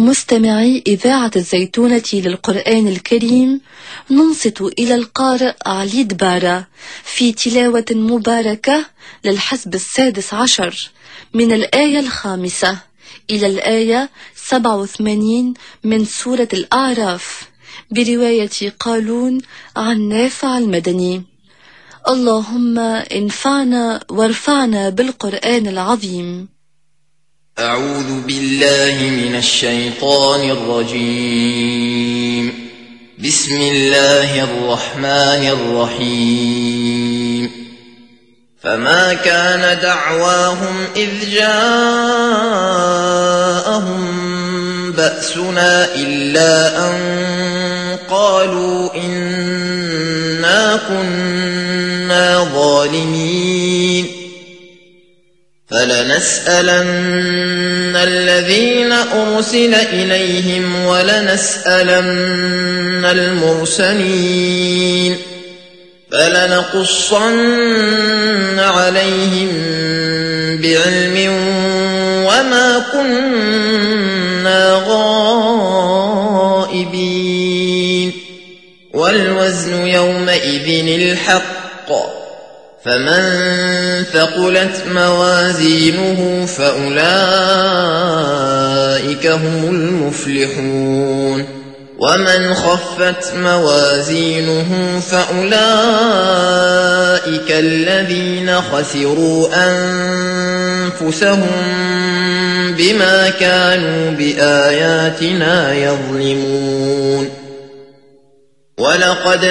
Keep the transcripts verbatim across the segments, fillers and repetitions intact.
مستمعي إذاعة الزيتونة للقرآن الكريم، ننصت إلى القارئ علي دبارة في تلاوة مباركة للحزب السادس عشر من الآية الخامسة إلى الآية سبعة وثمانين من سورة الأعراف برواية قالون عن نافع المدني. اللهم انفعنا وارفعنا بالقرآن العظيم. أعوذ بالله من الشيطان الرجيم. بسم الله الرحمن الرحيم. فما كان دعواهم إذ جاءهم بأسنا إلا أن قالوا إنا كنا ظالمين. فلنسألن الذين أرسل إليهم ولنسألن المرسلين. فلنقصن عليهم بعلم وما كنا غائبين. والوزن يومئذ الحق، فمن ثقلت موازينه فأولئك هم المفلحون. ومن خفت موازينه فأولئك الذين خسروا أنفسهم بما كانوا بآياتنا يظلمون. ولقد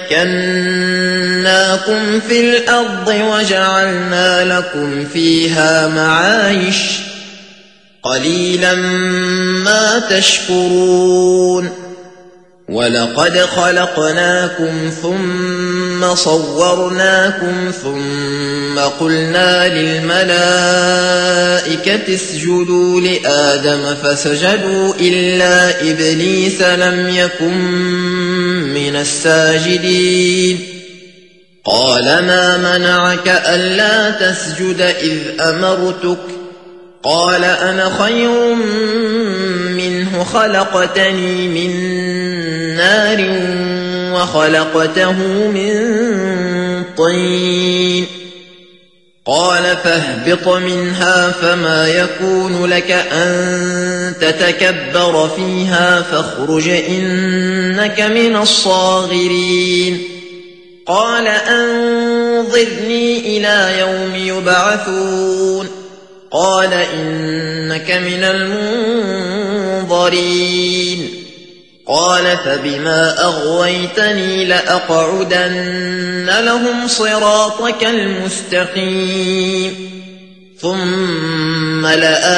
مكناكم في الأرض وجعلنا لكم فيها معايش، قليلا ما تشكرون. ولقد خلقناكم ثم صورناكم ثم قلنا للملائكة اسجدوا لآدم فسجدوا إلا إبليس لم يكن من الساجدين. قال ما منعك ألا تسجد إذ أمرتك؟ قال أنا خير منه، خلقتني من نار وخلقته من طين. قال فاهبط منها فما يكون لك أن تتكبر فيها فاخرج إنك من الصاغرين. قال أنظرني إلى يوم يبعثون. قال إنك من المنظرين. قال فبما أغويتني لأقعدن لهم صراطك المستقيم ثم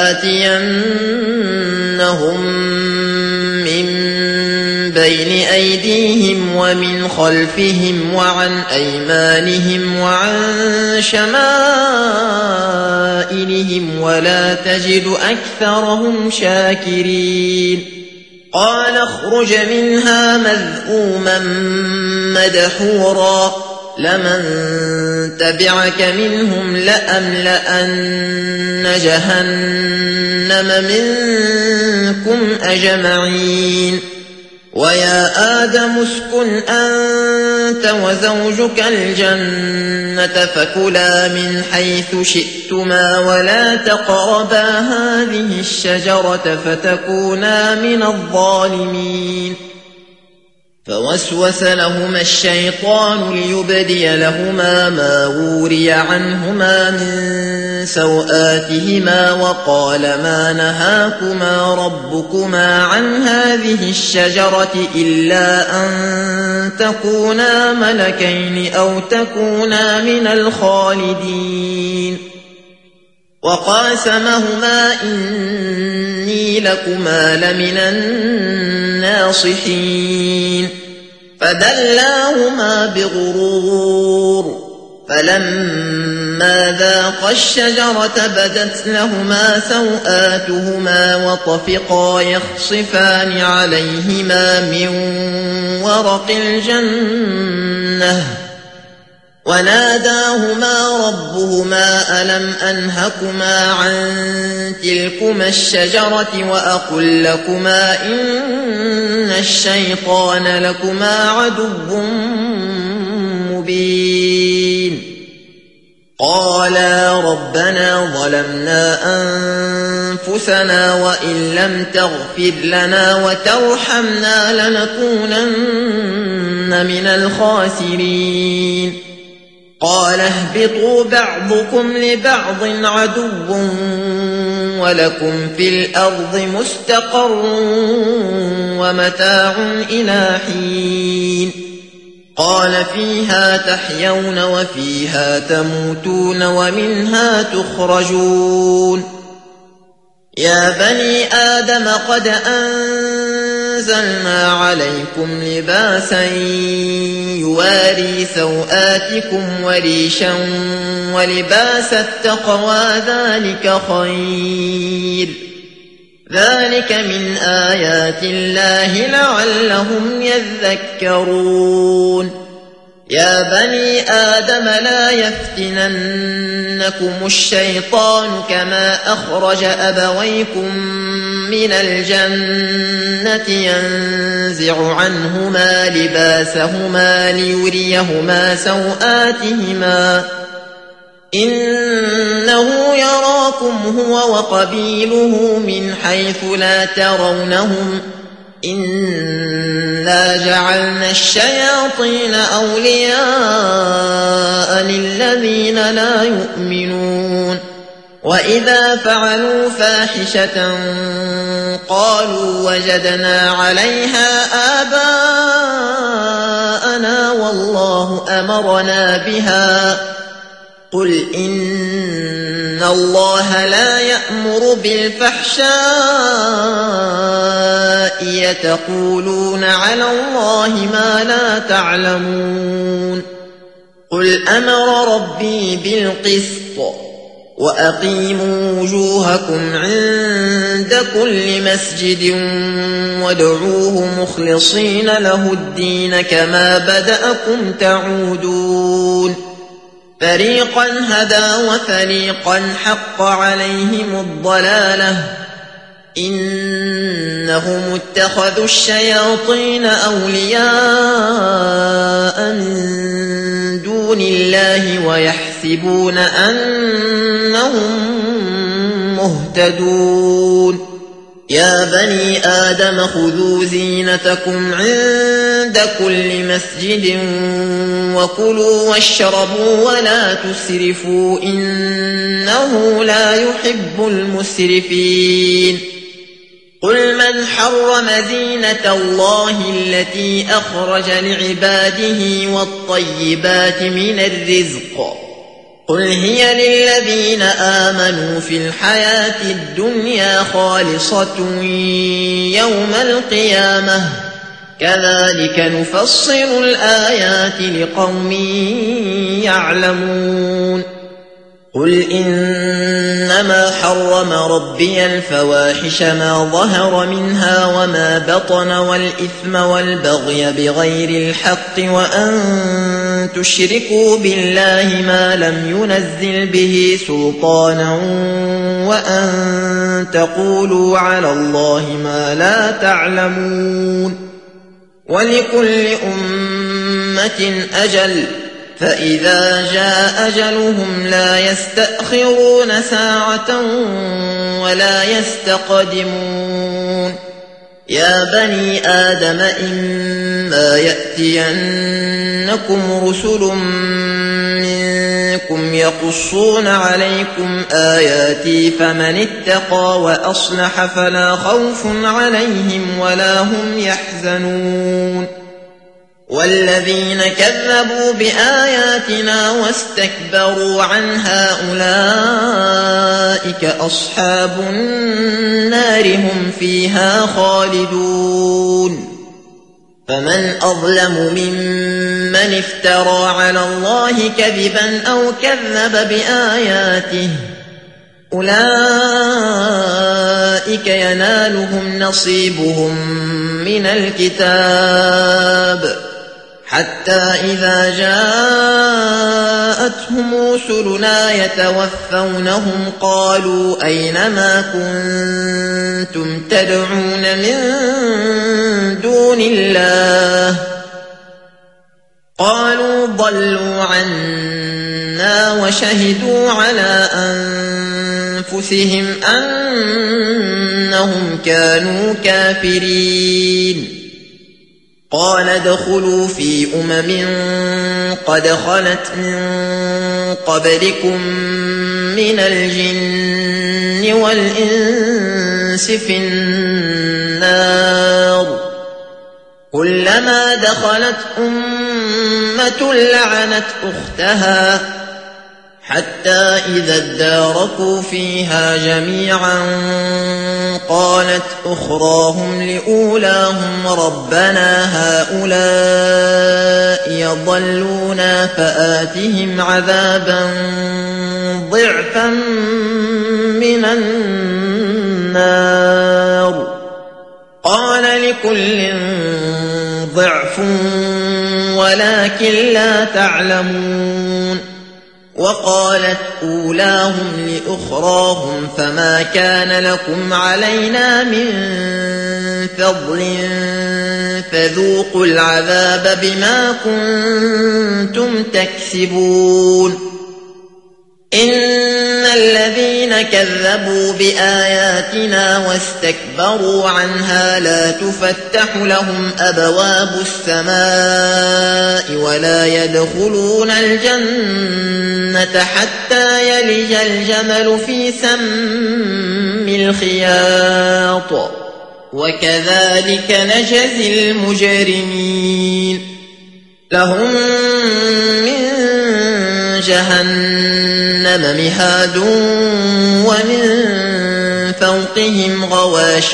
لآتينهم من بين أيديهم ومن خلفهم وعن أيمانهم وعن شمائلهم ولا تجد أكثرهم شاكرين. قال اخرج منها مذءوما مدحورا لمن تبعك منهم لأملأن جهنم منكم أجمعين. ويا آدم اسكن أنت وزوجك الجنة فكلا من حيث شئتما ولا تقربا هذه الشجرة فتكونا من الظالمين. فوسوس لهما الشيطان ليبدي لهما ما وري عنهما من سوآتهما وقال ما نهاكما ربكما عن هذه الشجرة إلا أن تكونا ملكين أو تكونا من الخالدين. وقاسمهما إني لكما لمن الناصحين. فدلاهما بغرور فلما ذاقا الشجرة بدت لهما سوآتهما وطفقا يخصفان عليهما من ورق الجنة وناداهما ربهما ألم أنهكما عن تلكما الشجرة وأقل لكما إن الشيطان لكما عدو مبين قالا ربنا ظلمنا أنفسنا وإن لم تغفر لنا وترحمنا لنكونن من الخاسرين قال اهبطوا بعضكم لبعض عدو ولكم في الأرض مستقر ومتاع إلى حين قال فيها تحيون وفيها تموتون ومنها تخرجون يا بني آدم قد أنزلنا عليكم لباسا يواري سوآتكم وريشا ولباس التقوى ذلك خير ذلك من آيات الله لعلهم يذكرون يا بني آدم لا يفتننكم الشيطان كما أخرج أبويكم من الجنة ينزع عنهما لباسهما ليريهما سوآتهما إنه يراكم هو وقبيله من حيث لا ترونهم إنا جعلنا الشياطين أولياء للذين لا يؤمنون وإذا فعلوا فاحشة قالوا وجدنا عليها آباءنا والله أمرنا بها قل إن الله لا يأمر بالفحشاء يتقولون على الله ما لا تعلمون قل أمر ربي بالقسط وأقيموا وجوهكم عند كل مسجد وادعوه مخلصين له الدين كما بدأكم تعودون فريقا هدى وفريقا حق عليهم الضلالة إنهم اتخذوا الشياطين أولياء من دون الله ويحسبون أنهم مهتدون يا بني آدم خذوا زينتكم عند كل مسجد وكلوا واشربوا ولا تسرفوا إنه لا يحب المسرفين قل من حرم زينة الله التي أخرج لعباده والطيبات من الرزق قل هي للذين آمنوا في الحياة الدنيا خالصة يوم القيامة كذلك نفصل الآيات لقوم يعلمون قل إنما حرم ربي الفواحش ما ظهر منها وما بطن والإثم والبغي بغير الحق وأن تشركوا بالله ما لم ينزل به سلطانا وأن تقولوا على الله ما لا تعلمون ولكل أمة أجل فإذا جاء أجلهم لا يستأخرون ساعة ولا يستقدمون يا بني آدم إما يأتينكم رسل منكم يقصون عليكم آياتي فمن اتقى وأصلح فلا خوف عليهم ولا هم يحزنون والذين كذبوا بآياتنا واستكبروا عنها أولئك أصحاب النار هم فيها خالدون فمن أظلم ممن افترى على الله كذبا أو كذب بآياته أولئك ينالهم نصيبهم من الكتاب حتى إذا جاءتهم رسلنا يتوفونهم قالوا أين ما كنتم تدعون من دون الله قالوا ضلوا عنا وشهدوا على أنفسهم أنهم كانوا كافرين قال ادخلوا في أمم قد خلت من قبلكم من الجن والإنس في النار كلما دخلت أمة لعنت أختها حتى إذا اداركوا فيها جميعا قالت أخراهم لأولاهم ربنا هؤلاء يضلونا فآتهم عذابا ضعفا من النار قال لكل ضعف ولكن لا تعلمون وقالت أولاهم لأخراهم فما كان لكم علينا من فضل فذوقوا العذاب بما كنتم تكسبون إن الذين كذبوا بآياتنا واستكبروا عنها لا تفتح لهم أبواب السماء ولا يدخلون الجنة حتى يلج الجمل في سم الخياط وكذلك نجزي المجرمين لهم من جهنم مهاد ومن فوقهم غواش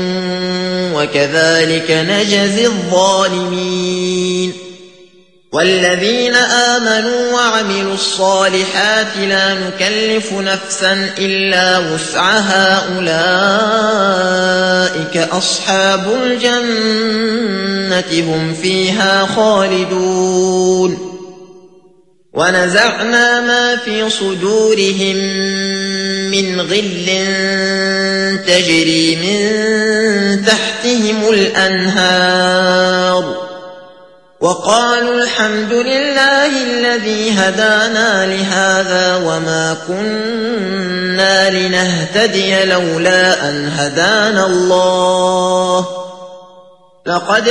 وكذلك نجزي الظالمين والذين آمنوا وعملوا الصالحات لا نكلف نفسا إلا وسعها أولئك أصحاب الجنة هم فيها خالدون ونزعنا ما في صدورهم من غل تجري من تحتهم الأنهار وقالوا الحمد لله الذي هدانا لهذا وما كنا لنهتدي لولا أن هدانا الله لقد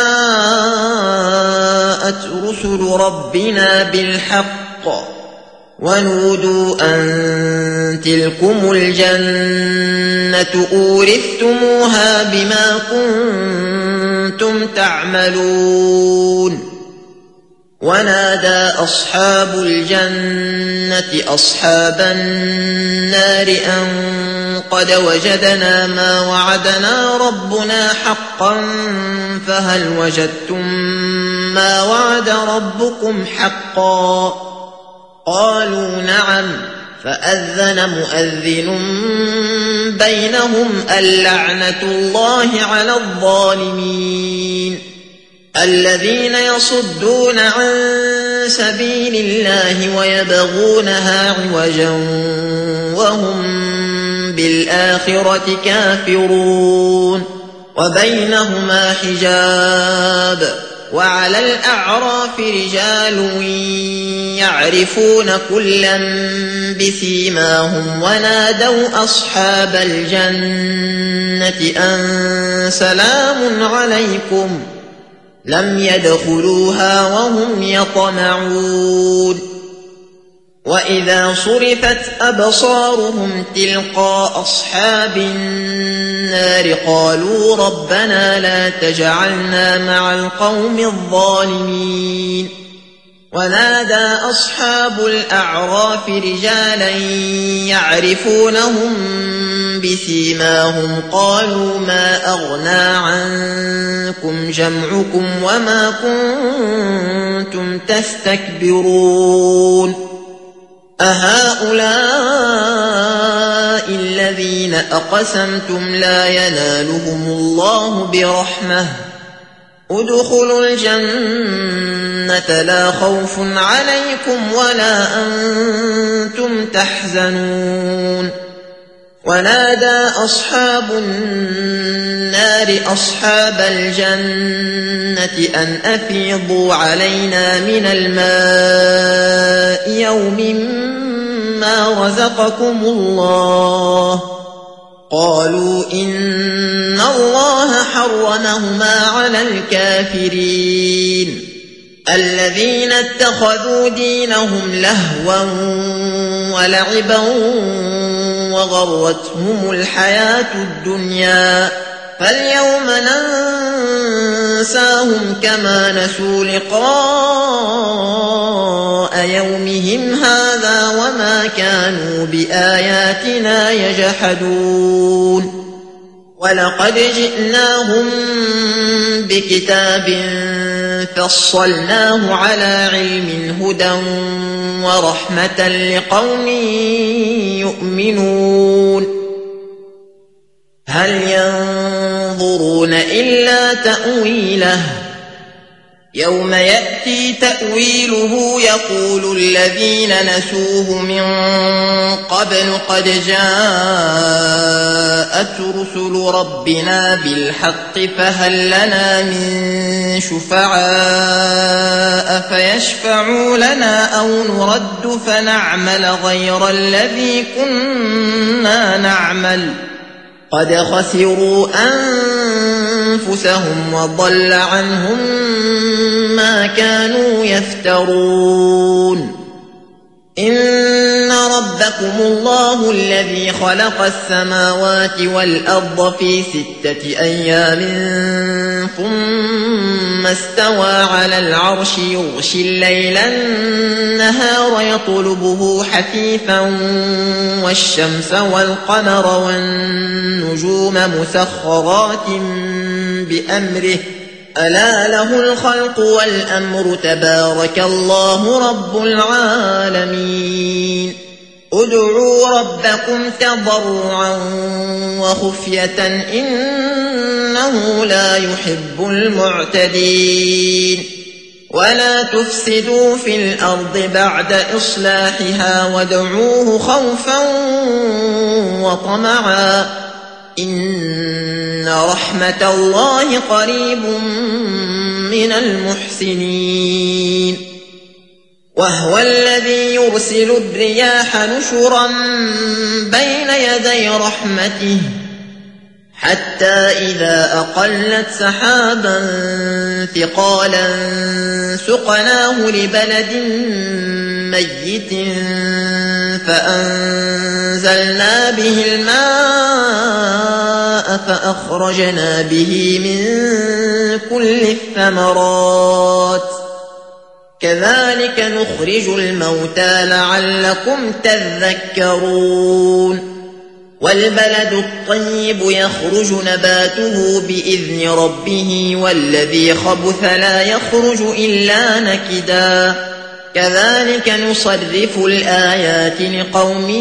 جاءت رسل ربنا بالحق ونودوا أن تلكم الجنة أورثتموها بما كنتم تعملون ونادى أصحاب الجنة أصحاب النار أن قد وجدنا ما وعدنا ربنا حقا فهل وجدتم ما وعد ربكم حقا قالوا نعم فأذن مؤذن بينهم اللعنة الله على الظالمين الذين يصدون عن سبيل الله ويبغونها عوجا وهم بالآخرة كافرون وبينهما حجاب وعلى الأعراف رجال يعرفون كلا بسيماهم ونادوا أصحاب الجنة أن سلام عليكم لم يدخلوها وهم يطمعون وإذا صرفت أبصارهم تلقاء أصحاب النار قالوا ربنا لا تجعلنا مع القوم الظالمين ونادى أصحاب الأعراف رجالا يعرفونهم بسيماهم قالوا ما أغنى عنكم جمعكم وما كنتم تستكبرون أهؤلاء الذين أقسمتم لا ينالهم الله برحمة ادخلوا الجنة لا خوف عليكم ولا أنتم تحزنون ونادى أصحاب النار أصحاب الجنة أن أفيضوا علينا من الماء يوم ما رزقكم الله قالوا إن الله حرمهما على الكافرين الذين اتخذوا دينهم لهوا ولعبا وغرتهم الحياة الدنيا فاليوم ننساهم كما نسوا لقاء يومهم هذا وما كانوا بآياتنا يجحدون ولقد جئناهم بكتاب فصلناه على علم هدى ورحمة لقوم يؤمنون هل ينظرون إلا تأويله يوم يأتي تأويله يقول الذين نسوه من قبل قد جاءت رسل ربنا بالحق فهل لنا من شفعاء فيشفعوا لنا أو نرد فنعمل غير الذي كنا نعمل قد خسروا أنفسهم وضل عنهم ما كانوا يفترون إن ربكم الله الذي خلق السماوات والأرض في ستة أيام ثم استوى على العرش يغشي الليل النهار يطلبه حثيثا والشمس والقمر والنجوم مسخرات بأمره ألا له الخلق والأمر تبارك الله رب العالمين ادعوا ربكم تضرعا وخفية إنه لا يحب المعتدين ولا تفسدوا في الأرض بعد إصلاحها وادعوه خوفا وطمعا إن رحمة الله قريب من المحسنين وهو الذي يرسل الرياح نشرا بين يدي رحمته حتى إذا أقلت سحابا ثقالا سقناه لبلد ميت فأنزلنا به الماء فأخرجنا به من كل الثمرات كذلك نخرج الموتى لعلكم تذكرون والبلد الطيب يخرج نباته بإذن ربه والذي خبث لا يخرج إلا نكدا كذلك نصرف الآيات لقوم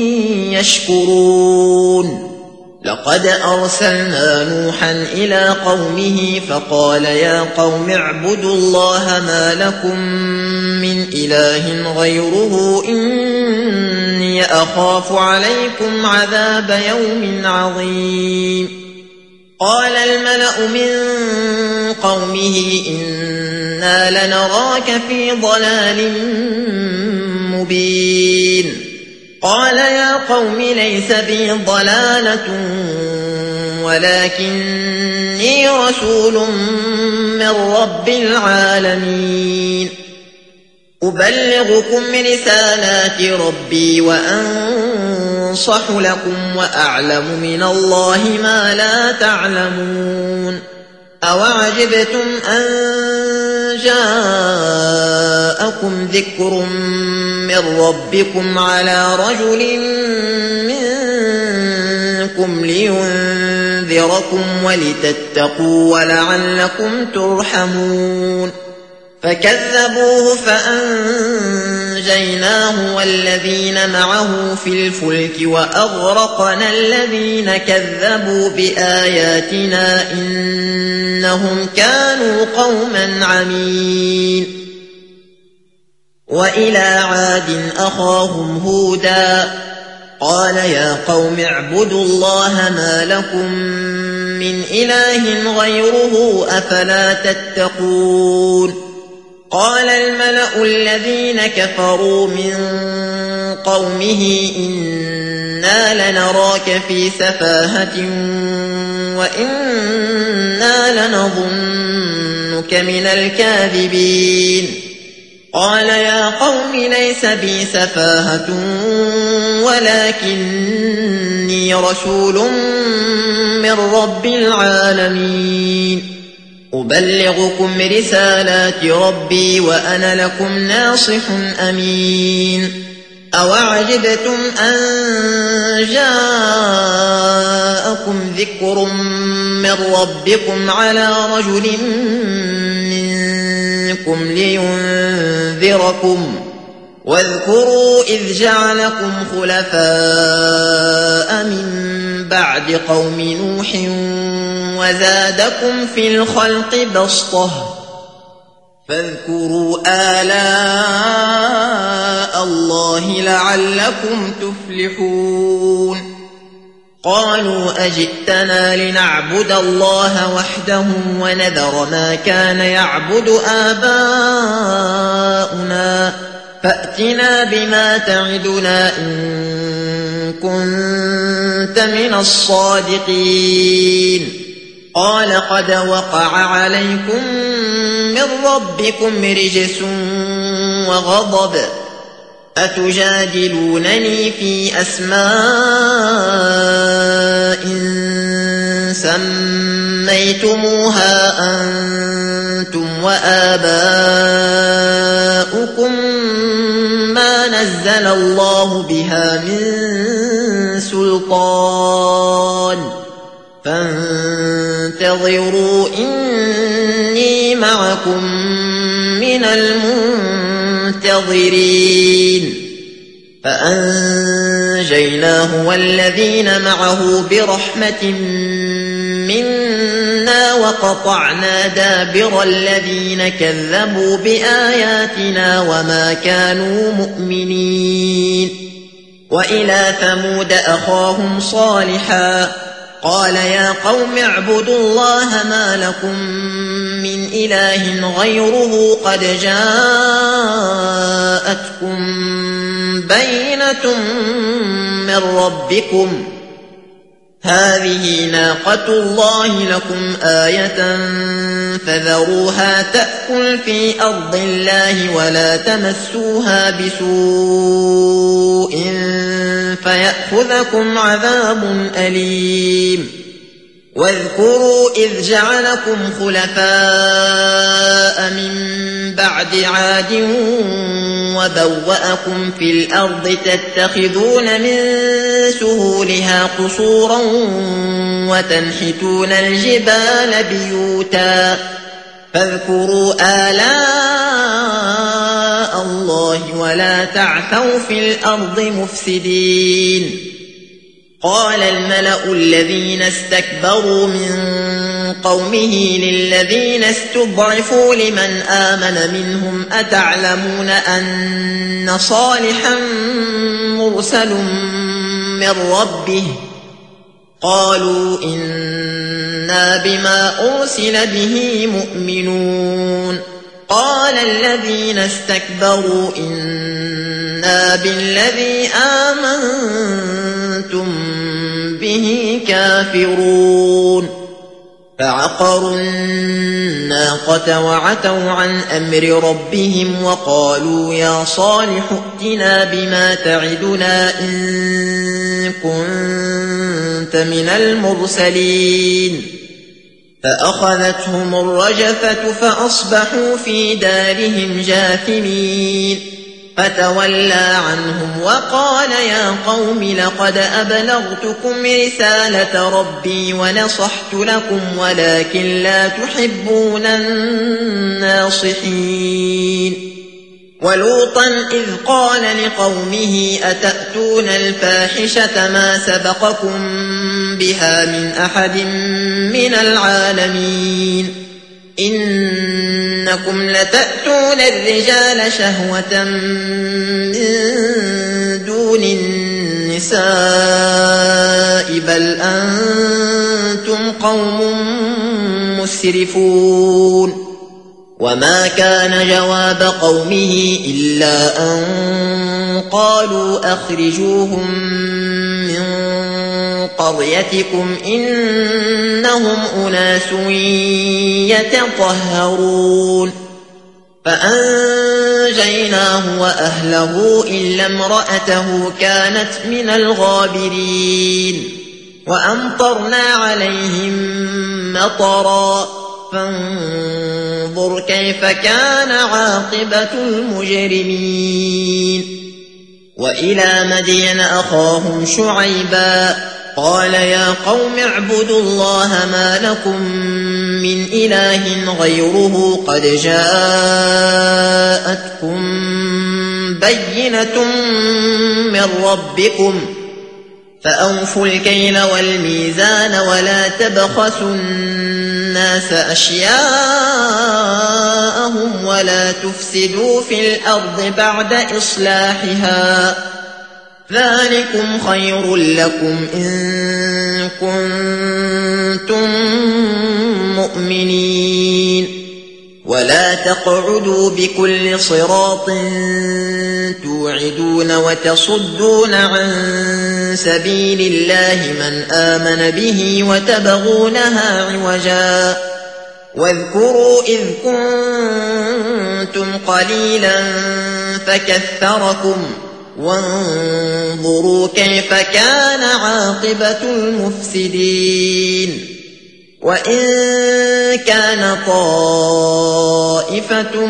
يشكرون لقد أرسلنا نوحا إلى قومه فقال يا قوم اعبدوا الله ما لكم من إله غيره إني أخاف عليكم عذاب يوم عظيم قال الملأ من قومه إنا لنراك في ضلال مبين قال يا قوم ليس بي ضلالة ولكني رسول من رب العالمين أبلغكم رسالات ربي وأنصح لكم وأعلم من الله ما لا تعلمون أوعجبتم أن جاءكم ذكر من ربكم على رجل منكم لينذركم ولتتقوا ولعلكم ترحمون فكذبوه فأنجيناه والذين معه في الفلك وأغرقنا الذين كذبوا بآياتنا إنهم كانوا قوما عمين. وإلى عاد أخاهم هودا قال يا قوم اعبدوا الله ما لكم من إله غيره أفلا تتقون. قال الملأ الذين كفروا من قومه إنا لنراك في سفاهة وإنا لنظنك من الكاذبين. قال يا قوم ليس بي سفاهة ولكني رسول من رب العالمين أبلغكم رسالات ربي وأنا لكم ناصح أمين. أوعجبتم أن جاءكم ذكر من ربكم على رجل منكم لينذركم واذكروا إذ جعلكم خلفاء من بعد قوم نوح وزادكم في الخلق بسطة فاذكروا آلاء الله لعلكم تفلحون. قالوا أجئتنا لنعبد الله وحده ونذر ما كان يعبد آباؤنا فأتنا بما تعدنا إن كنت من الصادقين. قال قد وقع عليكم من ربكم رجس وغضب أتجادلونني في أسماء سميتموها أنتم وآباؤكم ما نزل الله بها من سلطان فانتظروا إني معكم من المنتظرين. فأنجيناه والذين معه برحمة منا وقطعنا دابر الذين كذبوا بآياتنا وما كانوا مؤمنين. وإلى ثمود أخاهم صالحا قال يا قوم اعبدوا الله ما لكم من إله غيره قد جاءتكم بينة من ربكم هذه ناقة الله لكم آية فذروها تأكل في أرض الله ولا تمسوها بسوء فيأخذكم عذاب أليم. واذكروا إذ جعلكم خلفاء من بعد عاد وبوأكم في الأرض تتخذون من سهولها قصورا وتنحتون الجبال بيوتا فاذكروا آلاء الله ولا تعثوا في الأرض مفسدين. قال الملأ الذين استكبروا من قومه للذين استضعفوا لمن آمن منهم أتعلمون أن صالحا مرسل من ربه قالوا إنا بما أرسل به مؤمنون. قال الذين استكبروا إنا بالذي آمنتم به كافرون. فعقروا الناقة وعتوا عن أمر ربهم وقالوا يا صالح ائتنا بما تعدنا إن كنت من المرسلين. فأخذتهم الرجفة فأصبحوا في دارهم جاثمين. فتولى عنهم وقال يا قوم لقد أبلغتكم رسالة ربي ونصحت لكم ولكن لا تحبون الناصحين. ولوطا إذ قال لقومه أتأتون الفاحشة ما سبقكم بها من أحد من العالمين إنكم لتأتون الرجال شهوة من دون النساء بل أنتم قوم مسرفون. وما كان جواب قومه إلا أن قالوا أخرجوهم من قريتكم إنهم أناس يتطهرون. فأنجيناه وأهله إلا امرأته كانت من الغابرين. وأمطرنا عليهم مطرا فانظر كيف كان عاقبة المجرمين. وإلى مدين أخاهم شعيبا قال يا قوم اعبدوا الله ما لكم من إله غيره قد جاءتكم بينة من ربكم فأوفوا الكيل والميزان ولا تبخسوا الناس أشياءهم ولا تفسدوا في الأرض بعد إصلاحها ذلكم خير لكم إن كنتم مؤمنين. ولا تقعدوا بكل صراط توعدون وتصدون عن سبيل الله من آمن به وتبغونها عوجا واذكروا إذ كنتم قليلا فكثركم وانظروا كيف كان عاقبة المفسدين. وإن كان طائفة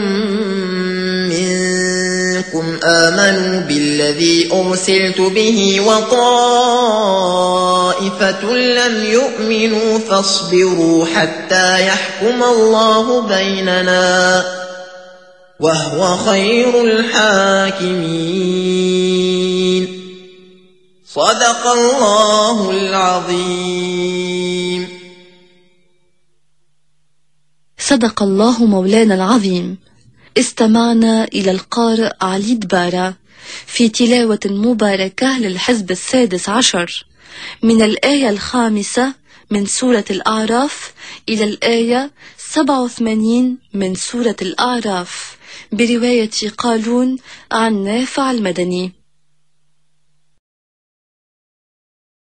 منكم آمنوا بالذي أرسلت به وطائفة لم يؤمنوا فاصبروا حتى يحكم الله بيننا وهو خير الحاكمين. صدق الله العظيم. صدق الله مولانا العظيم. استمعنا إلى القارئ علي دبارة في تلاوة مباركة للحزب السادس عشر من الآية الخامسة من سورة الأعراف إلى الآية سبعة وثمانين من سورة الأعراف برواية قالون عن نافع المدني.